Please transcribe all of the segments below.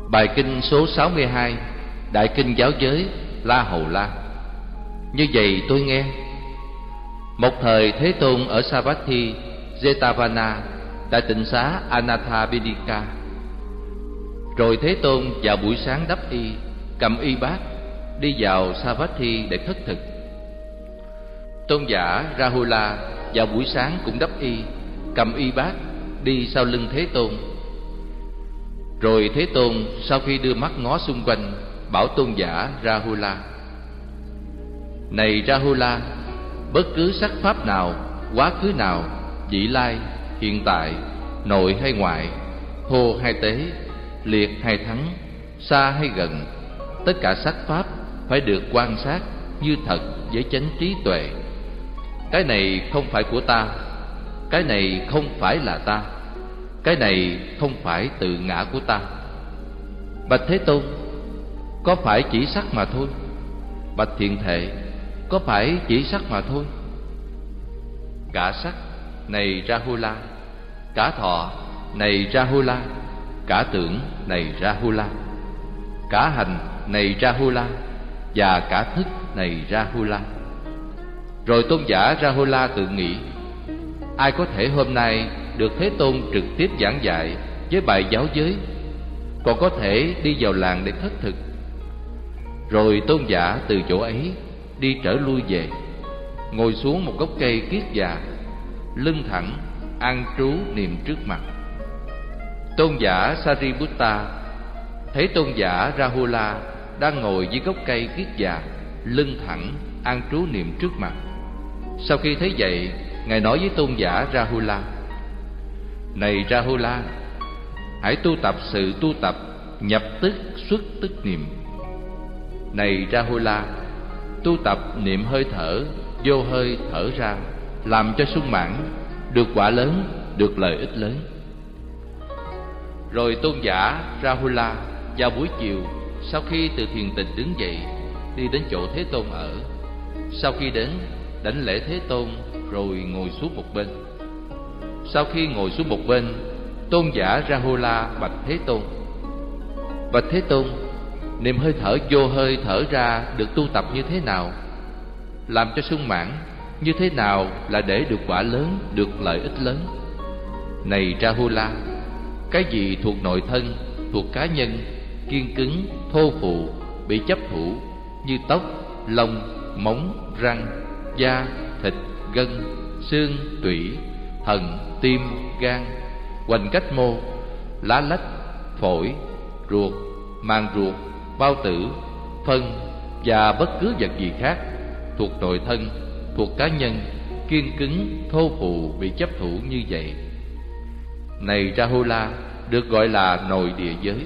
Bài kinh số 62, Đại kinh giáo giới La Hầu La. Như vậy tôi nghe. Một thời Thế Tôn ở Savatthi, Jetavana, tại tịnh xá Anathapindika. Rồi Thế Tôn vào buổi sáng đắp y, cầm y bát, đi vào Savatthi để khất thực. Tôn giả Rahula vào buổi sáng cũng đắp y, cầm y bát, đi sau lưng Thế Tôn. Rồi Thế Tôn sau khi đưa mắt ngó xung quanh, bảo tôn giả Rahula: Này Rahula, bất cứ sắc pháp nào, quá khứ nào, vị lai, hiện tại, nội hay ngoại, thô hay tế, liệt hay thắng, xa hay gần, tất cả sắc pháp phải được quan sát như thật với chánh trí tuệ. Cái này không phải của ta, cái này không phải là ta, cái này không phải tự ngã của ta. Bạch Thế Tôn, có phải chỉ sắc mà thôi? Bạch Thiện Thệ, có phải chỉ sắc mà thôi? Cả sắc này Rahula, cả thọ này Rahula, cả tưởng này Rahula, cả hành này Rahula, và cả thức này Rahula. Rồi tôn giả Rahula tự nghĩ: ai có thể hôm nay được Thế Tôn trực tiếp giảng dạy với bài giáo giới, còn có thể đi vào làng để khất thực. Rồi tôn giả từ chỗ ấy đi trở lui về, ngồi xuống một gốc cây kiết già, lưng thẳng, an trú niệm trước mặt. Tôn giả Sariputta thấy tôn giả Rahula đang ngồi dưới gốc cây kiết già, lưng thẳng, an trú niệm trước mặt. Sau khi thấy vậy, ngài nói với tôn giả Rahula: Này Rahula, hãy tu tập sự tu tập nhập tức xuất tức niệm. Này Rahula, tu tập niệm hơi thở, vô hơi thở ra, làm cho sung mãn, được quả lớn, được lợi ích lớn. Rồi tôn giả Rahula vào buổi chiều, sau khi từ thiền tịnh đứng dậy, đi đến chỗ Thế Tôn ở. Sau khi đến, đảnh lễ Thế Tôn rồi ngồi xuống một bên. Sau khi ngồi xuống một bên, tôn giả Rahula bạch Thế Tôn: Bạch Thế Tôn, niệm hơi thở vô hơi thở ra được tu tập như thế nào? Làm cho sung mãn như thế nào là để được quả lớn, được lợi ích lớn? Này Rahula, cái gì thuộc nội thân, thuộc cá nhân, kiên cứng, thô phụ, bị chấp thủ, như tóc, lông, móng, răng, da, thịt, gân, xương, tủy, thận, tim, gan, hoành cách mô, lá lách, phổi, ruột, màng ruột, bao tử, phân và bất cứ vật gì khác thuộc nội thân, thuộc cá nhân, kiên cứng, thô phụ, bị chấp thủ như vậy, này Rahula, được gọi là nội địa giới.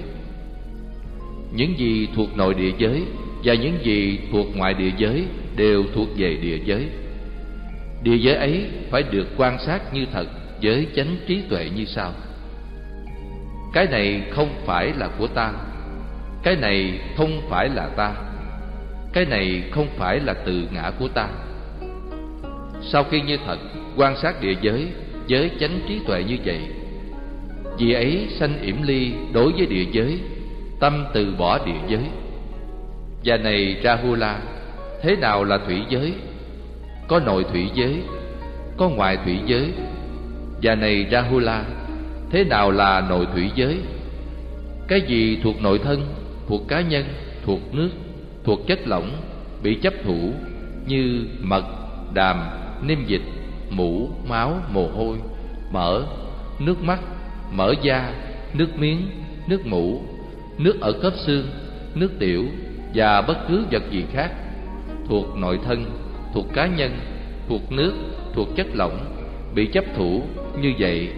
Những gì thuộc nội địa giới và những gì thuộc ngoại địa giới đều thuộc về địa giới. Địa giới ấy phải được quan sát như thật với chánh trí tuệ như sau: cái này không phải là của ta, cái này không phải là ta, cái này không phải là tự ngã của ta. Sau khi như thật quan sát địa giới với chánh trí tuệ như vậy, vì ấy sanh yểm ly đối với địa giới, tâm từ bỏ địa giới. Và này Rahula, thế nào là thủy giới? Có nội thủy giới, có ngoại thủy giới. Và này Rahula, thế nào là nội thủy giới? Cái gì thuộc nội thân, thuộc cá nhân, thuộc nước, thuộc chất lỏng, bị chấp thủ, như mật, đàm, niêm dịch, mũ, máu, mồ hôi, mỡ, nước mắt, mỡ da, nước miếng, nước mũ, nước ở khớp xương, nước tiểu và bất cứ vật gì khác thuộc nội thân, thuộc cá nhân, thuộc nước, thuộc chất lỏng, bị chấp thủ như vậy,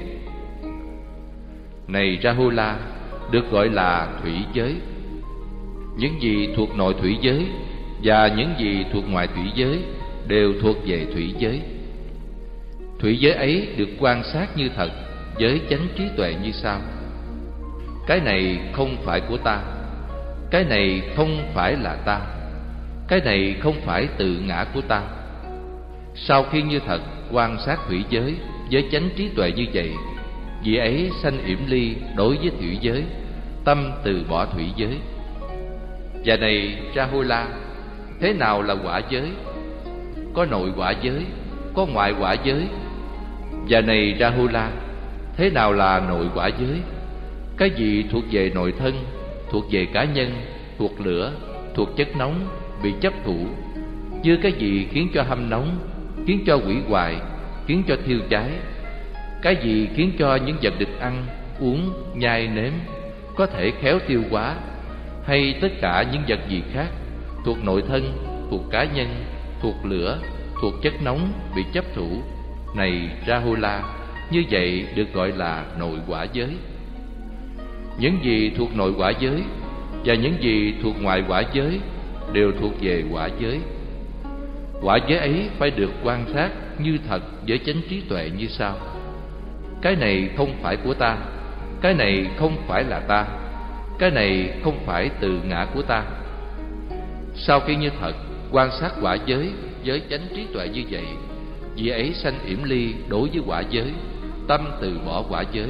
này Rahula, được gọi là thủy giới. Những gì thuộc nội thủy giới và những gì thuộc ngoại thủy giới đều thuộc về thủy giới. Thủy giới ấy được quan sát như thật với chánh trí tuệ như sau: cái này không phải của ta, cái này không phải là ta, cái này không phải tự ngã của ta. Sau khi như thật quan sát thủy giới với chánh trí tuệ như vậy, vị ấy sanh yểm ly đối với thủy giới, tâm từ bỏ thủy giới. Và này Rahula, thế nào là quả giới? Có nội quả giới, có ngoại quả giới. Và này Rahula, thế nào là nội quả giới? Cái gì thuộc về nội thân, thuộc về cá nhân, thuộc lửa, thuộc chất nóng, bị chấp thủ? Như cái gì khiến cho hâm nóng, khiến cho hủy hoại, khiến cho thiêu cháy? Cái gì khiến cho những vật được ăn, uống, nhai nếm có thể khéo tiêu hóa? Hay tất cả những vật gì khác thuộc nội thân, thuộc cá nhân, thuộc lửa, thuộc chất nóng bị chấp thủ? Này Rahula, như vậy được gọi là nội quả giới. Những gì thuộc nội quả giới và những gì thuộc ngoại quả giới đều thuộc về quả giới. Quả giới ấy phải được quan sát như thật với chánh trí tuệ như sau: cái này không phải của ta, cái này không phải là ta, cái này không phải từ ngã của ta. Sau khi như thật quan sát quả giới với chánh trí tuệ như vậy, vị ấy sanh yểm ly đối với quả giới, tâm từ bỏ quả giới.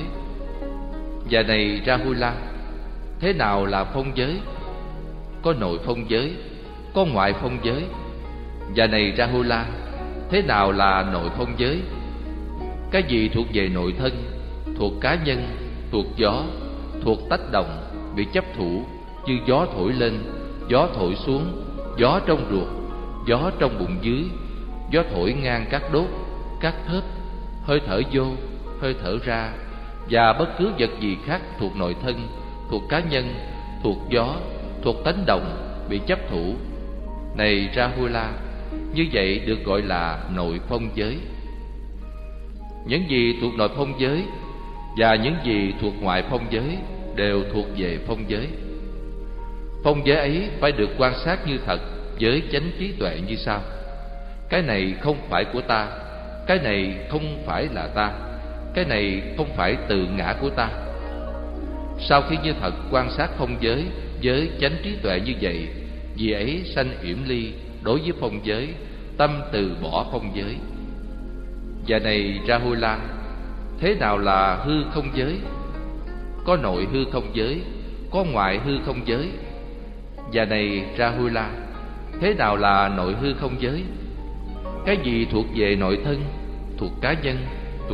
Và này Rahula, thế nào là phong giới? Có nội phong giới, có ngoại phong giới. Và này Rahula, thế nào là nội phong giới? Cái gì thuộc về nội thân, thuộc cá nhân, thuộc gió, thuộc tách đồng bị chấp thủ, như gió thổi lên, gió thổi xuống, gió trong ruột, gió trong bụng dưới, gió thổi ngang các đốt, các thớp, hơi thở vô, hơi thở ra, và bất cứ vật gì khác thuộc nội thân, thuộc cá nhân, thuộc gió, thuộc tánh đồng bị chấp thủ. Này Rahula, như vậy được gọi là nội phong giới. Những gì thuộc nội phong giới và những gì thuộc ngoại phong giới đều thuộc về phong giới. Phong giới ấy phải được quan sát như thật với chánh trí tuệ như sau: cái này không phải của ta, cái này không phải là ta, cái này không phải từ ngã của ta. Sau khi như thật quan sát phong giới với chánh trí tuệ như vậy, vì ấy sanh yểm ly đối với phong giới, tâm từ bỏ phong giới. Và này Rahula, thế nào là hư không giới? Có nội hư không giới, có ngoại hư không giới. Và này Rahula, thế nào là nội hư không giới? Cái gì thuộc về nội thân, thuộc cá nhân, thuộc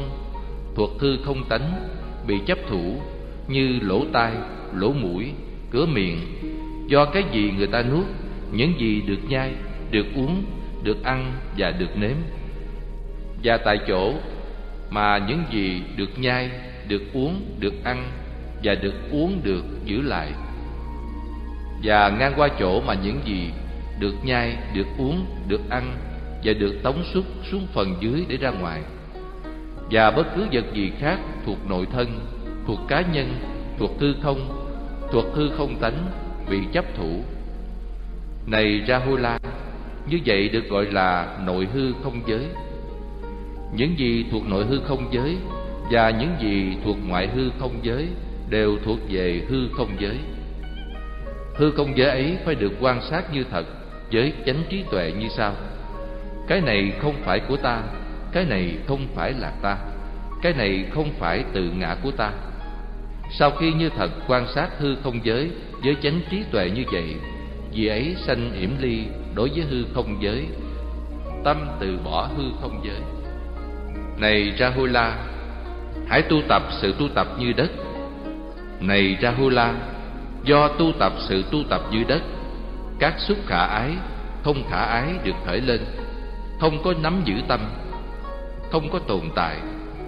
hư không tánh bị chấp thủ, như lỗ tai, lỗ mũi, cửa miệng? Do cái gì người ta nuốt, những gì được nhai, được uống, được ăn và được nếm? Và tại chỗ mà những gì được nhai, được uống, được ăn và được uống được giữ lại, và ngang qua chỗ mà những gì được nhai, được uống, được ăn và được tống xuất xuống phần dưới để ra ngoài. Và bất cứ vật gì khác thuộc nội thân, thuộc cá nhân, thuộc hư không tánh bị chấp thủ. Này Rahula, như vậy được gọi là nội hư không giới. Những gì thuộc nội hư không giới và những gì thuộc ngoại hư không giới đều thuộc về hư không giới. Hư không giới ấy phải được quan sát như thật với chánh trí tuệ như sau: cái này không phải của ta, cái này không phải là ta, cái này không phải từ ngã của ta. Sau khi như thật quan sát hư không giới với chánh trí tuệ như vậy, vì ấy sanh yểm ly đối với hư không giới, tâm từ bỏ hư không giới. Này Rahula, hãy tu tập sự tu tập như đất. Này Rahula, do tu tập sự tu tập như đất, các xúc khả ái, không khả ái được khởi lên, không có nắm giữ tâm, không có tồn tại.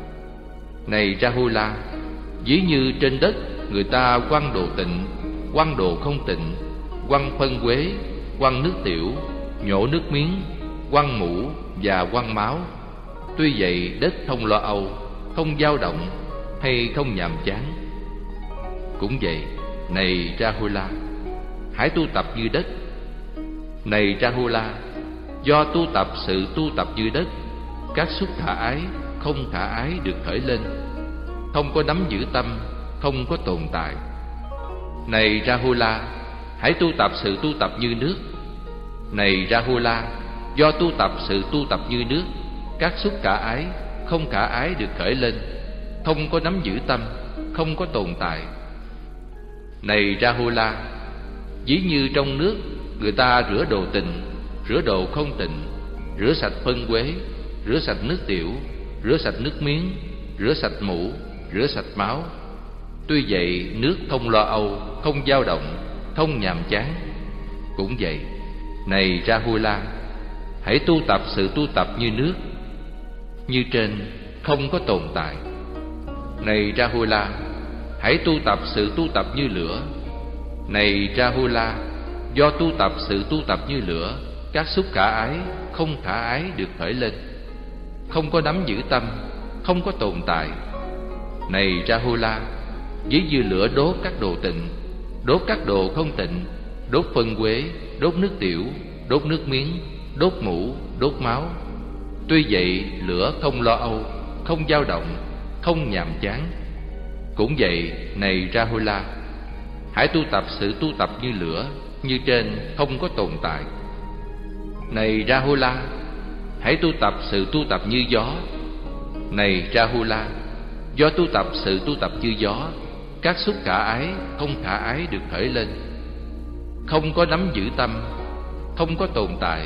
Này Rahula, ví như trên đất người ta quăng đồ tịnh, quăng đồ không tịnh, quăng phân quế, quăng nước tiểu, nhổ nước miếng, quăng mũ và quăng máu. Tuy vậy đất không lo âu, không dao động hay không nhàm chán. Cũng vậy, này Rahula, hãy tu tập như đất. Này Rahula, do tu tập sự tu tập như đất, các xúc khả ái, không khả ái được khởi lên, không có nắm giữ tâm, không có tồn tại. Này Rahula, hãy tu tập sự tu tập như nước. Này Rahula, do tu tập sự tu tập như nước, các xúc khả ái, không khả ái được khởi lên, không có nắm giữ tâm, không có tồn tại. Này Rahula, ví như trong nước người ta rửa đồ tịnh, rửa đồ không tịnh, rửa sạch phân quế, rửa sạch nước tiểu, rửa sạch nước miếng, rửa sạch mũ, rửa sạch máu. Tuy vậy nước không lo âu, không dao động, không nhàm chán. Cũng vậy, này Rahula, hãy tu tập sự tu tập như nước, như trên, không có tồn tại. Này Rahula, hãy tu tập sự tu tập như lửa. Này Rahula, do tu tập sự tu tập như lửa, các xúc khả ái, không khả ái được khởi lên, không có nắm giữ tâm, không có tồn tại. Này Rahula, ví như lửa đốt các đồ tịnh, đốt các đồ không tịnh, đốt phân quế, đốt nước tiểu, đốt nước miếng, đốt mũ, đốt máu. Tuy vậy lửa không lo âu, không dao động, không nhàm chán. Cũng vậy, này Rahula, hãy tu tập sự tu tập như lửa, như trên, không có tồn tại. Này Rahula, hãy tu tập sự tu tập như gió. Này Rahula, do tu tập sự tu tập như gió, các xúc khả ái, không khả ái được khởi lên, không có nắm giữ tâm, không có tồn tại.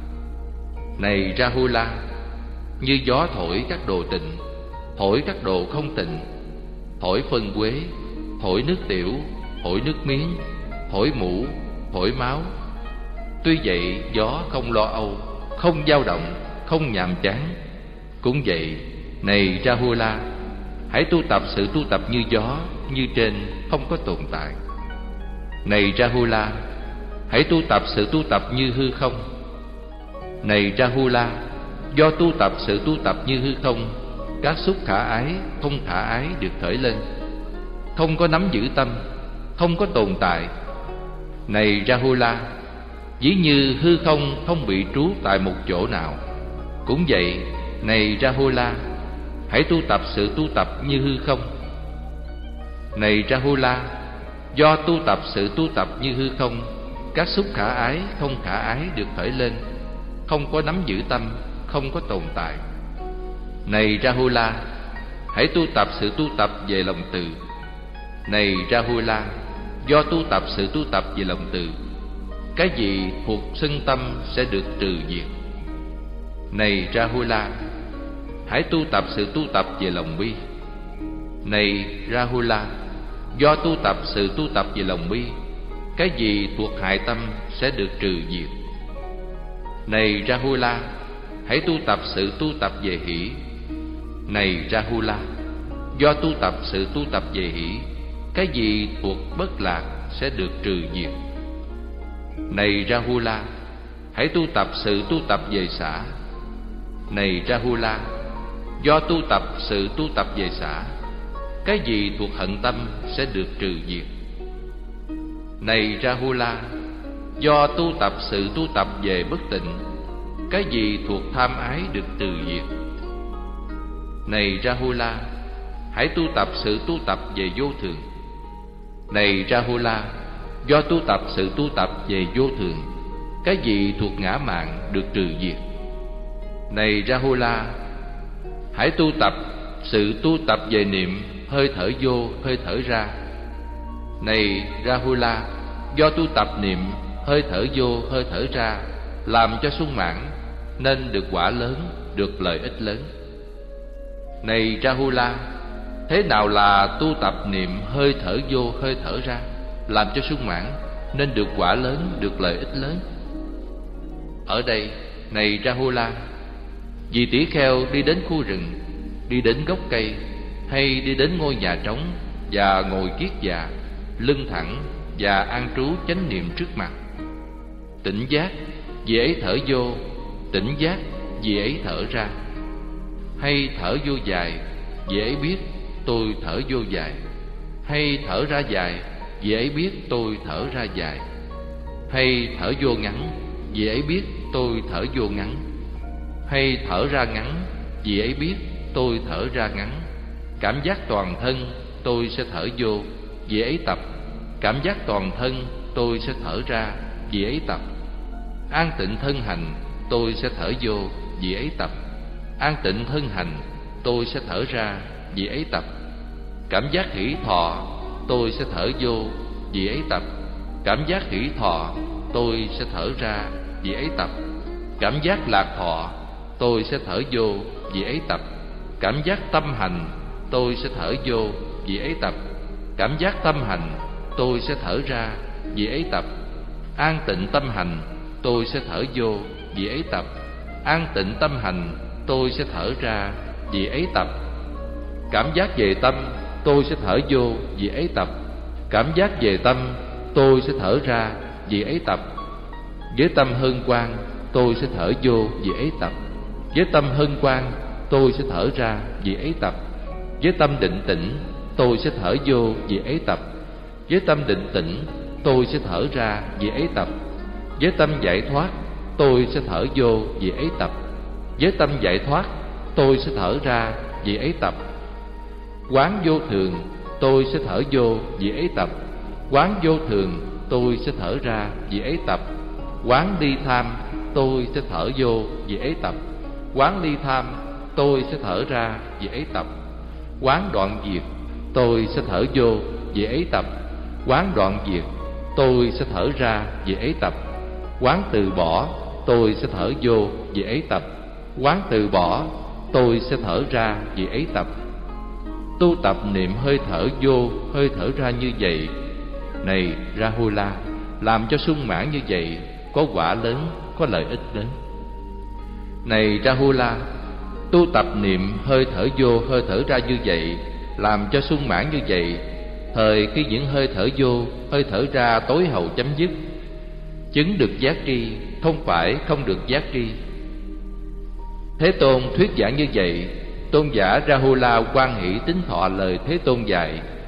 Này Rahula, như gió thổi các đồ tịnh, thổi các đồ không tịnh, thổi phân quế, thổi nước tiểu, thổi nước miếng, thổi mũ, thổi máu. Tuy vậy gió không lo âu, không dao động, không nhàm chán. Cũng vậy, này Rahula, hãy tu tập sự tu tập như gió, như trên, không có tồn tại. Này Rahula, hãy tu tập sự tu tập như hư không. Này Rahula, do tu tập sự tu tập như hư không, các xúc khả ái, không khả ái được khởi lên, không có nắm giữ tâm, không có tồn tại. Này Rahula, ví như hư không không bị trú tại một chỗ nào. Cũng vậy, này Rahula, hãy tu tập sự tu tập như hư không. Này Rahula, do tu tập sự tu tập như hư không, các xúc khả ái, không khả ái được khởi lên, không có nắm giữ tâm, không có tồn tại. Này Rahula, hãy tu tập sự tu tập về lòng từ. Này Rahula, do tu tập sự tu tập về lòng từ, cái gì thuộc sân tâm sẽ được trừ diệt. Này Rahula, hãy tu tập sự tu tập về lòng bi. Này Rahula, do tu tập sự tu tập về lòng bi, cái gì thuộc hại tâm sẽ được trừ diệt. Này Rahula, hãy tu tập sự tu tập về hỷ. Này Rahula, do tu tập sự tu tập về hỷ, cái gì thuộc bất lạc sẽ được trừ diệt. Này Rahula, hãy tu tập sự tu tập về xả. Này Rahula, do tu tập sự tu tập về xả, cái gì thuộc hận tâm sẽ được trừ diệt. Này Rahula, do tu tập sự tu tập về bất tịnh, cái gì thuộc tham ái được trừ diệt. Này Rahula, hãy tu tập sự tu tập về vô thường. Này Rahula, do tu tập sự tu tập về vô thường, cái gì thuộc ngã mạn được trừ diệt. Này Rahula, hãy tu tập sự tu tập về niệm hơi thở vô, hơi thở ra. Này Rahula, do tu tập niệm hơi thở vô, hơi thở ra, làm cho sung mãn, nên được quả lớn, được lợi ích lớn. Này Rahula, thế nào là tu tập niệm hơi thở vô, hơi thở ra, làm cho sung mãn, nên được quả lớn, được lợi ích lớn? Ở đây, này Rahula, vì tỷ kheo đi đến khu rừng, đi đến gốc cây, hay đi đến ngôi nhà trống và ngồi kiết già, lưng thẳng và an trú chánh niệm trước mặt. Tỉnh giác, vì ấy thở vô; tỉnh giác, vì ấy thở ra. Hay thở vô dài, vì ấy biết tôi thở vô dài. Hay thở ra dài, vì ấy biết tôi thở ra dài. Hay thở vô ngắn, vì ấy biết tôi thở vô ngắn. Hay thở ra ngắn, vì ấy biết tôi thở ra ngắn. Cảm giác toàn thân tôi sẽ thở vô, vì ấy tập. Cảm giác toàn thân tôi sẽ thở ra, vì ấy tập. An tịnh thân hành tôi sẽ thở vô, vì ấy tập. An tịnh thân hành tôi sẽ thở ra, vì ấy tập. Cảm giác hỷ thọ tôi sẽ thở vô, vì ấy tập. Cảm giác hỷ thọ, tôi sẽ thở ra, vì ấy tập. Cảm giác lạc thọ, tôi sẽ thở vô, vì ấy tập. Cảm giác tâm hành, tôi sẽ thở vô, vì ấy tập. Cảm giác tâm hành, tôi sẽ thở ra, vì ấy tập. An tịnh tâm hành, tôi sẽ thở vô, vì ấy tập. An tịnh tâm hành, tôi sẽ thở ra, vì ấy tập. Cảm giác về tâm, tôi sẽ thở vô, vì ấy tập. Cảm giác về tâm, tôi sẽ thở ra, vì ấy tập. Với tâm hân hoan, tôi sẽ thở vô, vì ấy tập. Với tâm hân hoan, tôi sẽ thở ra, vì ấy tập. Với tâm định tĩnh, tôi sẽ thở vô, vì ấy tập. Với tâm định tĩnh, tôi sẽ thở ra, vì ấy tập. Với tâm giải thoát, tôi sẽ thở vô, vì ấy tập. Với tâm giải thoát, tôi sẽ thở ra, vì ấy tập. Quán vô thường, tôi sẽ thở vô, vì ấy tập. Quán vô thường, tôi sẽ thở ra, vì ấy tập. Quán ly tham, tôi sẽ thở vô, vì ấy tập. Quán ly tham, tôi sẽ thở ra, vì ấy tập. Quán đoạn diệt, tôi sẽ thở vô, vì ấy tập. Quán đoạn diệt, tôi sẽ thở ra, vì ấy tập. Quán từ bỏ, tôi sẽ thở vô, vì ấy tập. Quán từ bỏ, tôi sẽ thở ra, vì ấy tập. Tu tập niệm hơi thở vô, hơi thở ra như vậy. Này Rahula, làm cho sung mãn như vậy, có quả lớn, có lợi ích lớn. Này Rahula, tu tập niệm hơi thở vô, hơi thở ra như vậy, làm cho sung mãn như vậy, thời khi những hơi thở vô, hơi thở ra tối hậu chấm dứt, chứng được giác tri, không phải không được giác tri. Thế Tôn thuyết giảng như vậy, tôn giả Rahula hoan hỷ tín thọ lời Thế Tôn dạy.